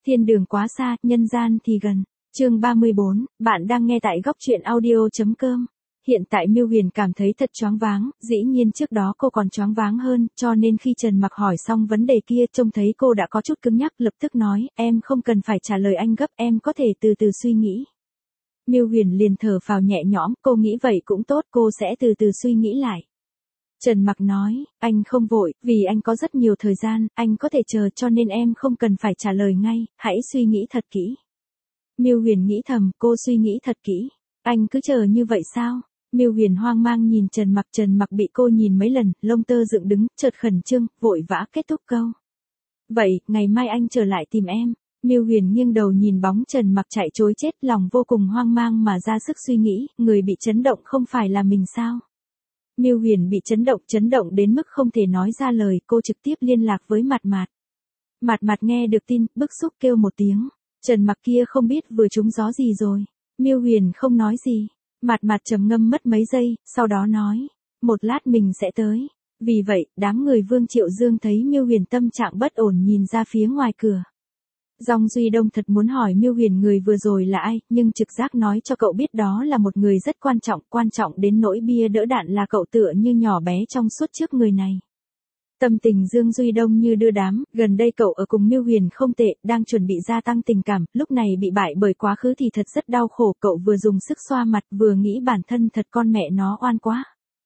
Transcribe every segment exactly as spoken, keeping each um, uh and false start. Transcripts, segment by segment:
Thiên đường quá xa, nhân gian thì gần. Chương ba mươi bốn, bạn đang nghe tại góc truyện audio.com. Hiện tại Miêu Huyền cảm thấy thật choáng váng, dĩ nhiên trước đó cô còn choáng váng hơn, cho nên khi Trần Mặc hỏi xong vấn đề kia trông thấy cô đã có chút cứng nhắc, lập tức nói, em không cần phải trả lời anh gấp, em có thể từ từ suy nghĩ. Miêu Huyền liền thở phào nhẹ nhõm, cô nghĩ vậy cũng tốt, cô sẽ từ từ suy nghĩ lại. Trần Mặc nói, anh không vội, vì anh có rất nhiều thời gian, anh có thể chờ, cho nên em không cần phải trả lời ngay, hãy suy nghĩ thật kỹ. Miêu Huyền nghĩ thầm, cô suy nghĩ thật kỹ. Anh cứ chờ như vậy sao? Miêu Huyền hoang mang nhìn Trần Mặc, Trần Mặc bị cô nhìn mấy lần, lông tơ dựng đứng, chợt khẩn trương, vội vã kết thúc câu. Vậy, ngày mai anh trở lại tìm em. Miêu Huyền nghiêng đầu nhìn bóng Trần Mặc chạy trối chết, lòng vô cùng hoang mang mà ra sức suy nghĩ, người bị chấn động không phải là mình sao? Miêu Huyền bị chấn động, chấn động đến mức không thể nói ra lời, cô trực tiếp liên lạc với Mạt Mạt. Mạt Mạt nghe được tin, bức xúc kêu một tiếng. Trần Mặc kia không biết vừa trúng gió gì rồi. Miêu Huyền không nói gì. Mạt Mạt trầm ngâm mất mấy giây, sau đó nói, một lát mình sẽ tới. Vì vậy, đám người Vương Triệu Dương thấy Miêu Huyền tâm trạng bất ổn nhìn ra phía ngoài cửa. Dòng Duy Đông thật muốn hỏi Miêu Huyền người vừa rồi là ai, nhưng trực giác nói cho cậu biết đó là một người rất quan trọng, quan trọng đến nỗi bia đỡ đạn là cậu tựa như nhỏ bé trong suốt trước người này. Tâm tình Dương Duy Đông như đưa đám, gần đây cậu ở cùng Miêu Huyền không tệ, đang chuẩn bị gia tăng tình cảm, lúc này bị bại bởi quá khứ thì thật rất đau khổ, cậu vừa dùng sức xoa mặt vừa nghĩ bản thân thật con mẹ nó oan quá.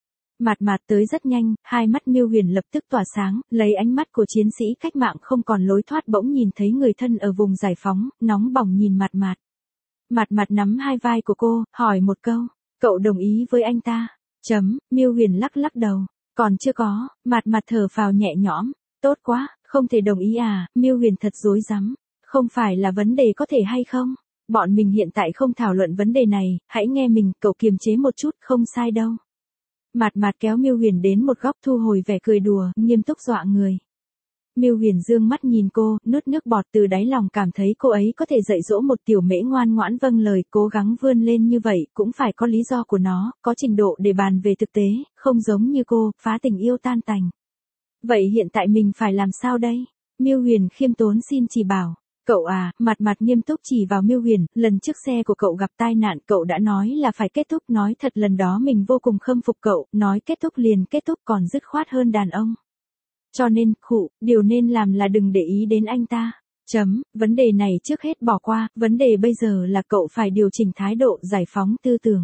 Mạt Mạt tới rất nhanh, hai mắt Miêu Huyền lập tức tỏa sáng, lấy ánh mắt của chiến sĩ cách mạng không còn lối thoát bỗng nhìn thấy người thân ở vùng giải phóng, nóng bỏng nhìn Mạt Mạt. Mạt Mạt nắm hai vai của cô, hỏi một câu, cậu đồng ý với anh ta? Chấm, Miêu Huyền lắc lắc đầu, còn chưa có. Mạt Mạt thở phào nhẹ nhõm, tốt quá, không thể đồng ý à? Miêu Huyền thật rối rắm, không phải là vấn đề có thể hay không? Bọn mình hiện tại không thảo luận vấn đề này, hãy nghe mình, cậu kiềm chế một chút, không sai đâu. Mạt Mạt kéo Miêu Huyền đến một góc thu hồi vẻ cười đùa, nghiêm túc dọa người. Miêu Huyền dương mắt nhìn cô, nuốt nước bọt từ đáy lòng cảm thấy cô ấy có thể dạy dỗ một tiểu mễ ngoan ngoãn vâng lời, cố gắng vươn lên như vậy, cũng phải có lý do của nó, có trình độ để bàn về thực tế, không giống như cô, phá tình yêu tan tành. Vậy hiện tại mình phải làm sao đây? Miêu Huyền khiêm tốn xin chỉ bảo. Cậu à, Mạt Mạt nghiêm túc chỉ vào Miêu Huyền, lần trước xe của cậu gặp tai nạn cậu đã nói là phải kết thúc, nói thật lần đó mình vô cùng khâm phục cậu, nói kết thúc liền kết thúc còn dứt khoát hơn đàn ông. Cho nên, khụ, điều nên làm là đừng để ý đến anh ta. Chấm, vấn đề này trước hết bỏ qua, vấn đề bây giờ là cậu phải điều chỉnh thái độ, giải phóng tư tưởng.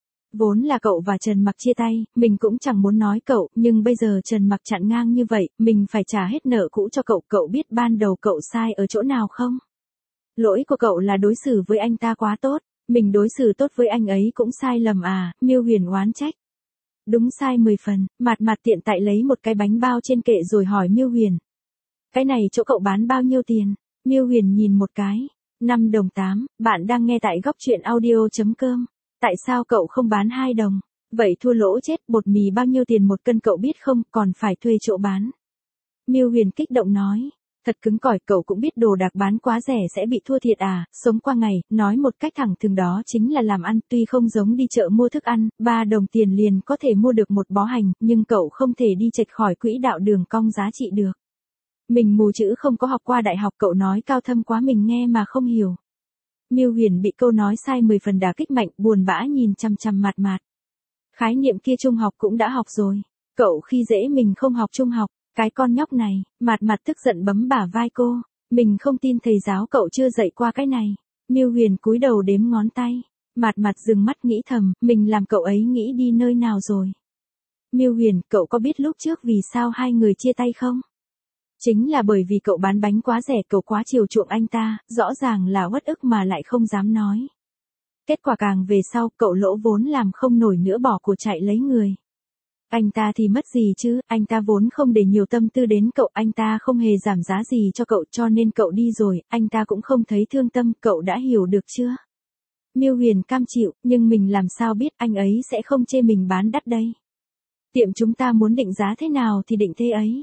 Vốn là cậu và Trần Mặc chia tay, mình cũng chẳng muốn nói cậu, nhưng bây giờ Trần Mặc chặn ngang như vậy, mình phải trả hết nợ cũ cho cậu, cậu biết ban đầu cậu sai ở chỗ nào không? Lỗi của cậu là đối xử với anh ta quá tốt, mình đối xử tốt với anh ấy cũng sai lầm à? Miêu Huyền oán trách. Đúng sai mười phần, Mạt Mạt tiện tại lấy một cái bánh bao trên kệ rồi hỏi Miêu Huyền. Cái này chỗ cậu bán bao nhiêu tiền? Miêu Huyền nhìn một cái, năm đồng tám, bạn đang nghe tại góc truyện audio.com. Tại sao cậu không bán hai đồng? Vậy thua lỗ chết, bột mì bao nhiêu tiền một cân cậu biết không, còn phải thuê chỗ bán. Miêu Huyền kích động nói, thật cứng cỏi, cậu cũng biết đồ đạc bán quá rẻ sẽ bị thua thiệt à? Sống qua ngày, nói một cách thẳng thừng đó chính là làm ăn, tuy không giống đi chợ mua thức ăn, ba đồng tiền liền có thể mua được một bó hành, nhưng cậu không thể đi chệch khỏi quỹ đạo đường cong giá trị được. Mình mù chữ không có học qua đại học, cậu nói cao thâm quá mình nghe mà không hiểu. Miêu Huyền bị câu nói sai mười phần đả kích mạnh, buồn bã nhìn chằm chằm Mạt Mạt. Khái niệm kia trung học cũng đã học rồi, cậu khi dễ mình không học trung học, cái con nhóc này. Mạt Mạt tức giận bấm bả vai cô, mình không tin thầy giáo cậu chưa dạy qua cái này. Miêu Huyền cúi đầu đếm ngón tay, Mạt Mạt dừng mắt nghĩ thầm, mình làm cậu ấy nghĩ đi nơi nào rồi. Miêu Huyền, cậu có biết lúc trước vì sao hai người chia tay không? Chính là bởi vì cậu bán bánh quá rẻ, cậu quá chiều chuộng anh ta, rõ ràng là uất ức mà lại không dám nói. Kết quả càng về sau, cậu lỗ vốn làm không nổi nữa bỏ của chạy lấy người. Anh ta thì mất gì chứ, anh ta vốn không để nhiều tâm tư đến cậu, anh ta không hề giảm giá gì cho cậu, cho nên cậu đi rồi, anh ta cũng không thấy thương tâm, cậu đã hiểu được chưa? Miêu Huyền cam chịu, nhưng mình làm sao biết anh ấy sẽ không chê mình bán đắt đây. Tiệm chúng ta muốn định giá thế nào thì định thế ấy.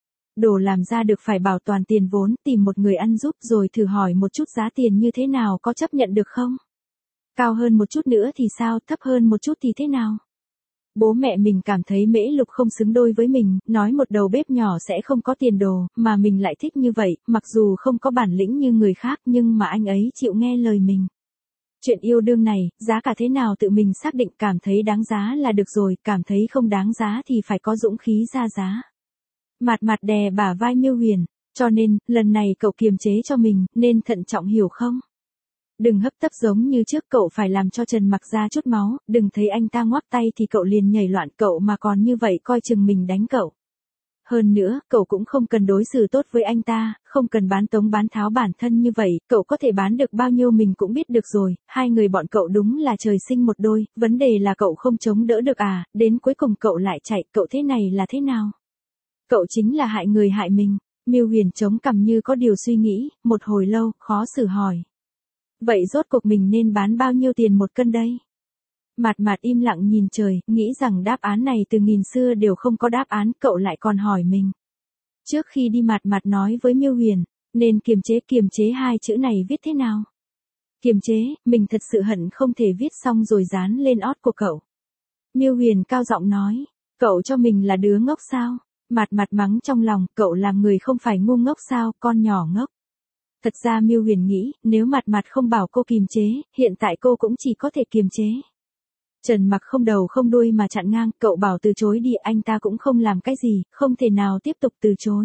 Đồ làm ra được phải bảo toàn tiền vốn, tìm một người ăn giúp rồi thử hỏi một chút giá tiền như thế nào, có chấp nhận được không? Cao hơn một chút nữa thì sao, thấp hơn một chút thì thế nào? Bố mẹ mình cảm thấy Mễ Lục không xứng đôi với mình, nói một đầu bếp nhỏ sẽ không có tiền đồ, mà mình lại thích như vậy, mặc dù không có bản lĩnh như người khác nhưng mà anh ấy chịu nghe lời mình. Chuyện yêu đương này, giá cả thế nào tự mình xác định, cảm thấy đáng giá là được rồi, cảm thấy không đáng giá thì phải có dũng khí ra giá. Mạt Mạt đè bả vai Miêu Huyền, cho nên, lần này cậu kiềm chế cho mình, nên thận trọng hiểu không? Đừng hấp tấp giống như trước, cậu phải làm cho Trần Mặc ra chút máu, đừng thấy anh ta ngoắc tay thì cậu liền nhảy loạn, cậu mà còn như vậy coi chừng mình đánh cậu. Hơn nữa, cậu cũng không cần đối xử tốt với anh ta, không cần bán tống bán tháo bản thân như vậy, cậu có thể bán được bao nhiêu mình cũng biết được rồi, hai người bọn cậu đúng là trời sinh một đôi, vấn đề là cậu không chống đỡ được à, đến cuối cùng cậu lại chạy, cậu thế này là thế nào? Cậu chính là hại người hại mình. Miêu Huyền chống cằm như có điều suy nghĩ, một hồi lâu, khó xử hỏi. Vậy rốt cuộc mình nên bán bao nhiêu tiền một cân đây? Mạt Mạt im lặng nhìn trời, nghĩ rằng đáp án này từ nghìn xưa đều không có đáp án, cậu lại còn hỏi mình. Trước khi đi Mạt Mạt nói với Miêu Huyền, nên kiềm chế, kiềm chế hai chữ này viết thế nào? Kiềm chế, mình thật sự hận không thể viết xong rồi dán lên ót của cậu. Miêu Huyền cao giọng nói, cậu cho mình là đứa ngốc sao? Mạt Mạt mắng trong lòng, cậu làm người không phải ngu ngốc sao, con nhỏ ngốc. Thật ra Miêu Huyền nghĩ, nếu Mạt Mạt không bảo cô kiềm chế, hiện tại cô cũng chỉ có thể kiềm chế. Trần Mặc không đầu không đuôi mà chặn ngang, cậu bảo từ chối đi, anh ta cũng không làm cái gì, không thể nào tiếp tục từ chối.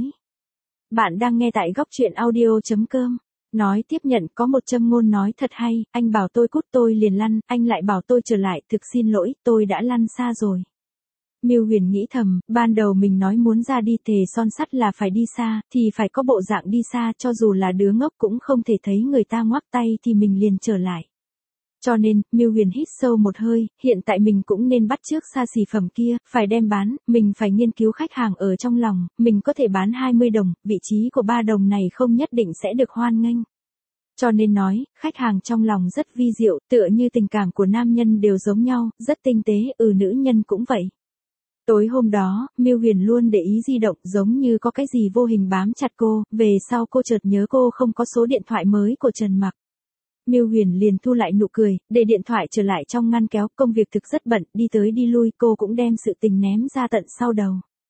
Bạn đang nghe tại góc truyện audio.com. Nói tiếp nhận, có một châm ngôn nói thật hay, anh bảo tôi cút tôi liền lăn, anh lại bảo tôi trở lại, thực xin lỗi, tôi đã lăn xa rồi. Miêu Huyền nghĩ thầm, ban đầu mình nói muốn ra đi thề son sắt là phải đi xa, thì phải có bộ dạng đi xa, cho dù là đứa ngốc cũng không thể thấy người ta ngoắc tay thì mình liền trở lại. Cho nên, Miêu Huyền hít sâu một hơi, hiện tại mình cũng nên bắt chước xa xỉ phẩm kia, phải đem bán, mình phải nghiên cứu khách hàng ở trong lòng, mình có thể bán hai mươi đồng, vị trí của ba đồng này không nhất định sẽ được hoan nghênh. Cho nên nói, khách hàng trong lòng rất vi diệu, tựa như tình cảm của nam nhân đều giống nhau, rất tinh tế, ừ nữ nhân cũng vậy. Tối hôm đó, Miêu Huyền luôn để ý di động, giống như có cái gì vô hình bám chặt cô, về sau cô chợt nhớ cô không có số điện thoại mới của Trần Mặc. Miêu Huyền liền thu lại nụ cười, để điện thoại trở lại trong ngăn kéo, công việc thực rất bận, đi tới đi lui, cô cũng đem sự tình ném ra tận sau đầu.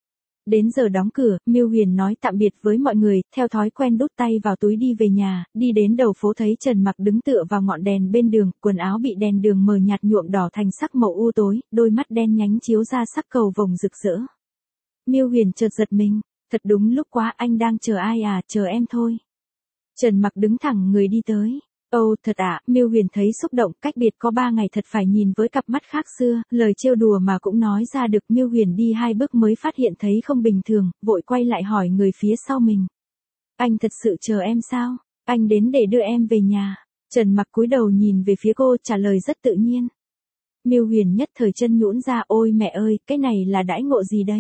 Đến giờ đóng cửa, Miêu Huyền nói tạm biệt với mọi người, theo thói quen đút tay vào túi đi về nhà, đi đến đầu phố thấy Trần Mặc đứng tựa vào ngọn đèn bên đường, quần áo bị đèn đường mờ nhạt nhuộm đỏ thành sắc màu u tối, đôi mắt đen nhánh chiếu ra sắc cầu vồng rực rỡ. Miêu Huyền chợt giật mình, thật đúng lúc quá, anh đang chờ ai à, chờ em thôi. Trần Mặc đứng thẳng người đi tới. Ồ, oh, thật ạ, à, Miêu Huyền thấy xúc động, cách biệt có ba ngày thật phải nhìn với cặp mắt khác xưa, lời trêu đùa mà cũng nói ra được. Miêu Huyền đi hai bước mới phát hiện thấy không bình thường, vội quay lại hỏi người phía sau mình. Anh thật sự chờ em sao? Anh đến để đưa em về nhà. Trần Mặc cúi đầu nhìn về phía cô, trả lời rất tự nhiên. Miêu Huyền nhất thời chân nhũn ra, ôi mẹ ơi, cái này là đãi ngộ gì đây?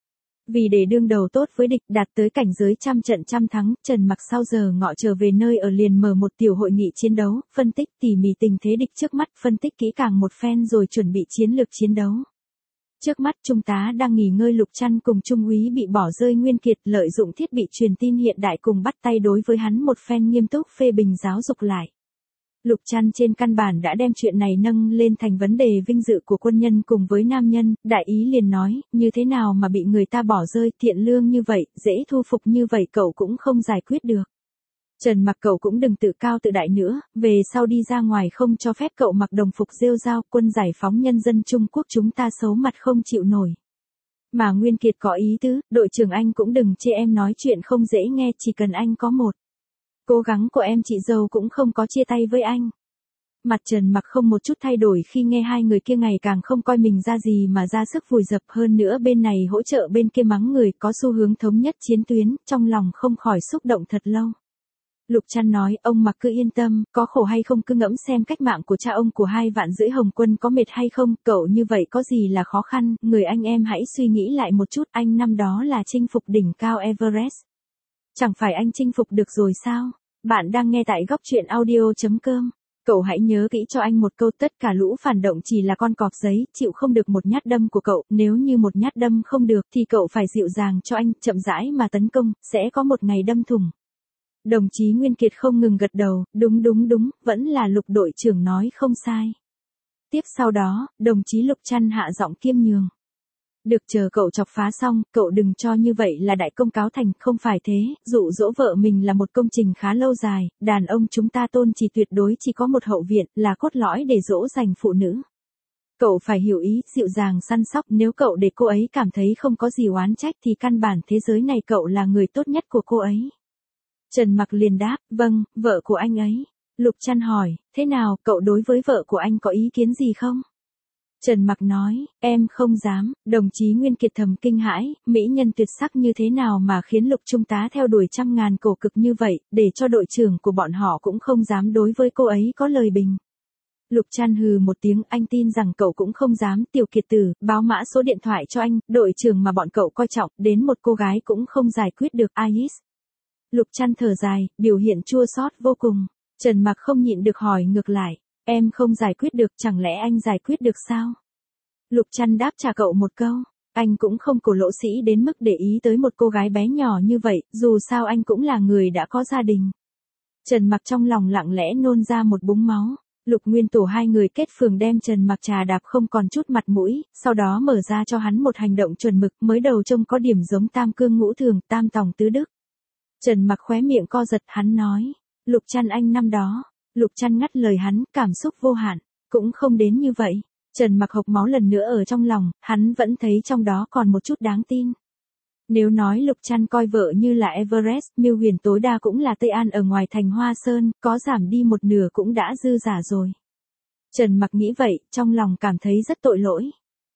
Vì để đương đầu tốt với địch, đạt tới cảnh giới trăm trận trăm thắng, Trần Mặc sau giờ ngọ trở về nơi ở liền mở một tiểu hội nghị chiến đấu, phân tích tỉ mỉ tình thế địch trước mắt, phân tích kỹ càng một phen rồi chuẩn bị chiến lược chiến đấu. Trước mắt Trung tá đang nghỉ ngơi Lục Trăn cùng Trung úy bị bỏ rơi Nguyên Kiệt lợi dụng thiết bị truyền tin hiện đại cùng bắt tay đối với hắn một phen nghiêm túc phê bình giáo dục lại. Lục Trăn trên căn bản đã đem chuyện này nâng lên thành vấn đề vinh dự của quân nhân cùng với nam nhân, đại ý liền nói, như thế nào mà bị người ta bỏ rơi, thiện lương như vậy, dễ thu phục như vậy cậu cũng không giải quyết được. Trần Mặc cậu cũng đừng tự cao tự đại nữa, về sau đi ra ngoài không cho phép cậu mặc đồng phục rêu rao, quân giải phóng nhân dân Trung Quốc chúng ta xấu mặt không chịu nổi. Mà Nguyên Kiệt có ý tứ, đội trưởng anh cũng đừng chê em nói chuyện không dễ nghe, chỉ cần anh có một cố gắng của em chị dâu cũng không có chia tay với anh. Mặt Trần Mặc không một chút thay đổi khi nghe hai người kia ngày càng không coi mình ra gì mà ra sức vùi dập, hơn nữa bên này hỗ trợ bên kia mắng người, có xu hướng thống nhất chiến tuyến, trong lòng không khỏi xúc động thật lâu. Lục Trăn nói, ông Mặc cứ yên tâm, có khổ hay không cứ ngẫm xem cách mạng của cha ông của hai vạn rưỡi Hồng quân có mệt hay không, cậu như vậy có gì là khó khăn, người anh em hãy suy nghĩ lại một chút, anh năm đó là chinh phục đỉnh cao Everest. Chẳng phải anh chinh phục được rồi sao? Bạn đang nghe tại góc truyện audio.com. Cậu hãy nhớ kỹ cho anh một câu, tất cả lũ phản động chỉ là con cọp giấy, chịu không được một nhát đâm của cậu, nếu như một nhát đâm không được thì cậu phải dịu dàng cho anh, chậm rãi mà tấn công, sẽ có một ngày đâm thủng. Đồng chí Nguyên Kiệt không ngừng gật đầu, đúng đúng đúng, vẫn là Lục đội trưởng nói không sai. Tiếp sau đó, đồng chí Lục Trăn hạ giọng kiêm nhường. Được, chờ cậu chọc phá xong, cậu đừng cho như vậy là đại công cáo thành, không phải thế, dụ dỗ vợ mình là một công trình khá lâu dài, đàn ông chúng ta tôn chỉ tuyệt đối chỉ có một hậu viện, là cốt lõi để dỗ dành phụ nữ. Cậu phải hiểu ý, dịu dàng săn sóc, nếu cậu để cô ấy cảm thấy không có gì oán trách thì căn bản thế giới này cậu là người tốt nhất của cô ấy. Trần Mặc liền đáp, vâng, vợ của anh ấy. Lục Trăn hỏi, thế nào, cậu đối với vợ của anh có ý kiến gì không? Trần Mặc nói, em không dám, đồng chí Nguyên Kiệt thầm kinh hãi, mỹ nhân tuyệt sắc như thế nào mà khiến Lục Trung tá theo đuổi trăm ngàn cổ cực như vậy, để cho đội trưởng của bọn họ cũng không dám đối với cô ấy có lời bình. Lục Trăn hừ một tiếng, anh tin rằng cậu cũng không dám, Tiểu Kiệt Tử, báo mã số điện thoại cho anh, đội trưởng mà bọn cậu coi trọng, đến một cô gái cũng không giải quyết được. Ais. Lục Trăn thở dài, biểu hiện chua xót vô cùng. Trần Mặc không nhịn được hỏi ngược lại, em không giải quyết được, chẳng lẽ anh giải quyết được sao? Lục Trăn đáp trả cậu một câu, anh cũng không cổ lỗ sĩ đến mức để ý tới một cô gái bé nhỏ như vậy, dù sao anh cũng là người đã có gia đình. Trần Mặc trong lòng lặng lẽ nôn ra một búng máu. Lục Nguyên Tổ hai người kết phường đem Trần Mặc trà đạp không còn chút mặt mũi, sau đó mở ra cho hắn một hành động chuẩn mực, mới đầu trông có điểm giống tam cương ngũ thường, tam tòng tứ đức. Trần Mặc khóe miệng co giật, hắn nói, Lục Trăn anh năm đó. Lục Trăn ngắt lời hắn, cảm xúc vô hạn, cũng không đến như vậy. Trần Mặc hộc máu lần nữa ở trong lòng, hắn vẫn thấy trong đó còn một chút đáng tin. Nếu nói Lục Trăn coi vợ như là Everest, Miêu Huyền tối đa cũng là Tây An ở ngoài thành Hoa Sơn, có giảm đi một nửa cũng đã dư giả rồi. Trần Mặc nghĩ vậy, trong lòng cảm thấy rất tội lỗi.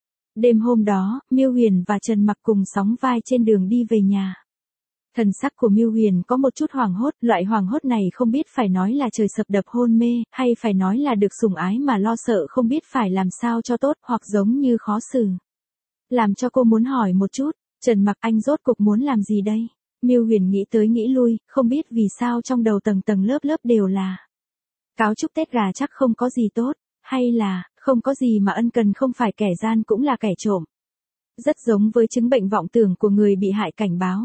Đêm hôm đó, Miêu Huyền và Trần Mặc cùng sóng vai trên đường đi về nhà. Thần sắc của Miêu Huyền có một chút hoảng hốt, loại hoảng hốt này không biết phải nói là trời sập đập hôn mê, hay phải nói là được sủng ái mà lo sợ không biết phải làm sao cho tốt, hoặc giống như khó xử. Làm cho cô muốn hỏi một chút, Trần Mặc anh rốt cuộc muốn làm gì đây? Miêu Huyền nghĩ tới nghĩ lui, không biết vì sao trong đầu tầng tầng lớp lớp đều là cáo chúc Tết gà chắc không có gì tốt, hay là không có gì mà ân cần không phải kẻ gian cũng là kẻ trộm. Rất giống với chứng bệnh vọng tưởng của người bị hại cảnh báo.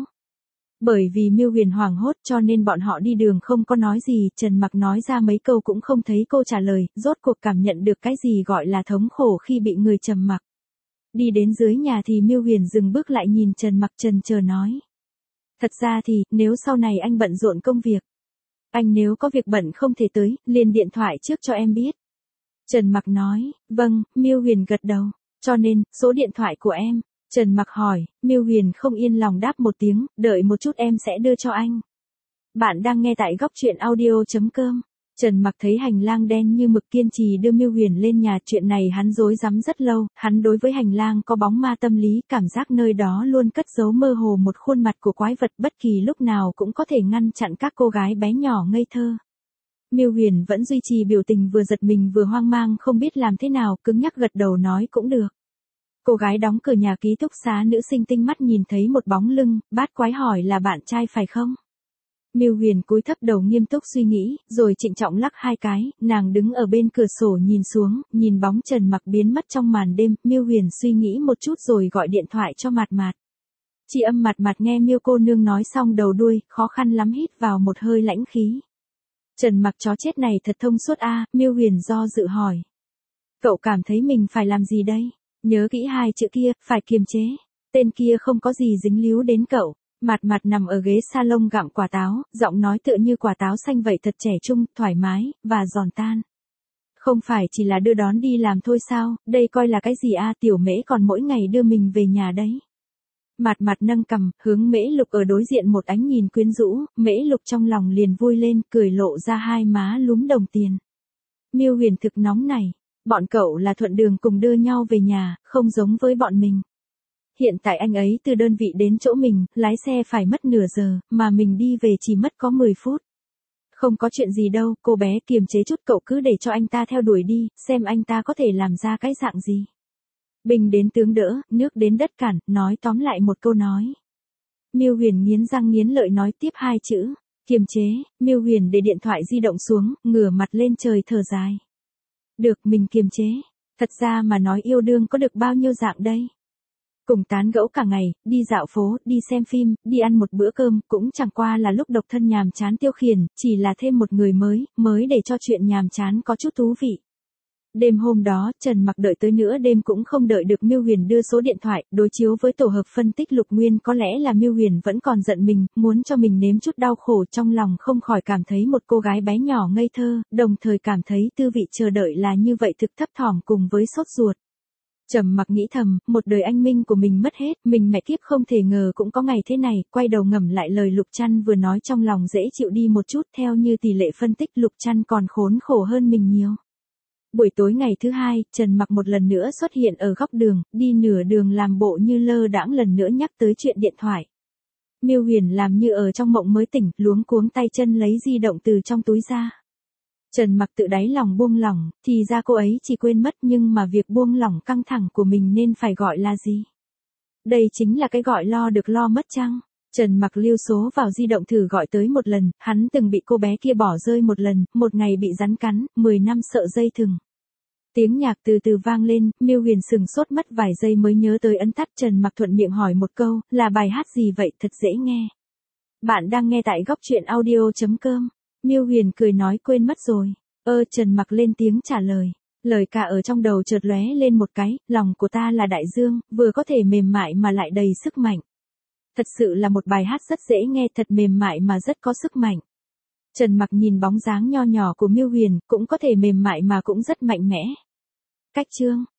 Bởi vì Miêu Huyền hoảng hốt cho nên bọn họ đi đường không có nói gì, Trần Mặc nói ra mấy câu cũng không thấy cô trả lời, rốt cuộc cảm nhận được cái gì gọi là thống khổ khi bị người trầm mặc. Đi đến dưới nhà thì Miêu Huyền dừng bước lại nhìn Trần Mặc chần chờ nói. Thật ra thì, nếu sau này anh bận rộn công việc, anh nếu có việc bận không thể tới, liền điện thoại trước cho em biết. Trần Mặc nói, vâng, Miêu Huyền gật đầu, cho nên, số điện thoại của em. Trần Mặc hỏi, Miêu Huyền không yên lòng đáp một tiếng, đợi một chút em sẽ đưa cho anh. Bạn đang nghe tại góc truyện audio chấm com. Trần Mặc thấy hành lang đen như mực kiên trì đưa Miêu Huyền lên nhà, chuyện này hắn rối rắm rất lâu, hắn đối với hành lang có bóng ma tâm lý, cảm giác nơi đó luôn cất giấu mơ hồ một khuôn mặt của quái vật bất kỳ lúc nào cũng có thể ngăn chặn các cô gái bé nhỏ ngây thơ. Miêu Huyền vẫn duy trì biểu tình vừa giật mình vừa hoang mang không biết làm thế nào, cứng nhắc gật đầu nói cũng được. Cô gái đóng cửa nhà ký túc xá nữ sinh tinh mắt nhìn thấy một bóng lưng, bát quái hỏi là bạn trai phải không? Miêu Huyền cúi thấp đầu nghiêm túc suy nghĩ, rồi trịnh trọng lắc hai cái, nàng đứng ở bên cửa sổ nhìn xuống, nhìn bóng Trần Mặc biến mất trong màn đêm, Miêu Huyền suy nghĩ một chút rồi gọi điện thoại cho Mạt Mạt. Chị âm Mạt Mạt nghe Miêu cô nương nói xong đầu đuôi, khó khăn lắm hít vào một hơi lãnh khí. Trần Mặc chó chết này thật thông suốt a, à, Miêu Huyền do dự hỏi. Cậu cảm thấy mình phải làm gì đây? Nhớ kỹ hai chữ kia, phải kiềm chế. Tên kia không có gì dính líu đến cậu. Mạt Mạt nằm ở ghế salon gặm quả táo, giọng nói tựa như quả táo xanh vậy, thật trẻ trung, thoải mái, và giòn tan. Không phải chỉ là đưa đón đi làm thôi sao, đây coi là cái gì a, à, tiểu Mễ còn mỗi ngày đưa mình về nhà đấy. Mạt Mạt nâng cằm, hướng Mễ Lục ở đối diện một ánh nhìn quyến rũ, Mễ Lục trong lòng liền vui lên, cười lộ ra hai má lúm đồng tiền. Miêu Huyền thực nóng này. Bọn cậu là thuận đường cùng đưa nhau về nhà, không giống với bọn mình. Hiện tại anh ấy từ đơn vị đến chỗ mình, lái xe phải mất nửa giờ, mà mình đi về chỉ mất có mười phút. Không có chuyện gì đâu, cô bé kiềm chế chút, cậu cứ để cho anh ta theo đuổi đi, xem anh ta có thể làm ra cái dạng gì. Bình đến tướng đỡ, nước đến đất cản, nói tóm lại một câu nói. Miêu Huyền nghiến răng nghiến lợi nói tiếp hai chữ, kiềm chế. Miêu Huyền để điện thoại di động xuống, ngửa mặt lên trời thở dài. Được, mình kiềm chế. Thật ra mà nói yêu đương có được bao nhiêu dạng đây? Cùng tán gẫu cả ngày, đi dạo phố, đi xem phim, đi ăn một bữa cơm, cũng chẳng qua là lúc độc thân nhàm chán tiêu khiển, chỉ là thêm một người mới, mới để cho chuyện nhàm chán có chút thú vị. Đêm hôm đó, Trần Mặc đợi tới nửa đêm cũng không đợi được Miêu Huyền đưa số điện thoại, đối chiếu với tổ hợp phân tích Lục Nguyên có lẽ là Miêu Huyền vẫn còn giận mình, muốn cho mình nếm chút đau khổ, trong lòng không khỏi cảm thấy một cô gái bé nhỏ ngây thơ, đồng thời cảm thấy tư vị chờ đợi là như vậy thực thấp thỏm cùng với sốt ruột. Trầm Mặc nghĩ thầm, một đời anh minh của mình mất hết, mình mẹ kiếp không thể ngờ cũng có ngày thế này, quay đầu ngẫm lại lời Lục Trăn vừa nói trong lòng dễ chịu đi một chút, theo như tỷ lệ phân tích Lục Trăn còn khốn khổ hơn mình nhiều. Buổi tối ngày thứ hai, Trần Mặc một lần nữa xuất hiện ở góc đường, đi nửa đường làm bộ như lơ đãng lần nữa nhắc tới chuyện điện thoại. Miêu Huyền làm như ở trong mộng mới tỉnh, luống cuống tay chân lấy di động từ trong túi ra. Trần Mặc tự đáy lòng buông lỏng, thì ra cô ấy chỉ quên mất nhưng mà việc buông lỏng căng thẳng của mình nên phải gọi là gì? Đây chính là cái gọi lo được lo mất chăng? Trần Mặc lưu số vào di động thử gọi tới một lần, hắn từng bị cô bé kia bỏ rơi một lần, một ngày bị rắn cắn, mười năm sợ dây thừng. Tiếng nhạc từ từ vang lên, Miêu Huyền sừng sốt mất vài giây mới nhớ tới ấn tắt. Trần Mặc thuận miệng hỏi một câu, là bài hát gì vậy, thật dễ nghe. Bạn đang nghe tại góc truyện audio chấm com. Miêu Huyền cười nói quên mất rồi. Ơ Trần Mặc lên tiếng trả lời. Lời ca ở trong đầu chợt lóe lên một cái, lòng của ta là đại dương, vừa có thể mềm mại mà lại đầy sức mạnh. Thật sự là một bài hát rất dễ nghe, thật mềm mại mà rất có sức mạnh. Trần Mặc nhìn bóng dáng nho nhỏ của Miêu Huyền, cũng có thể mềm mại mà cũng rất mạnh mẽ. Cách chương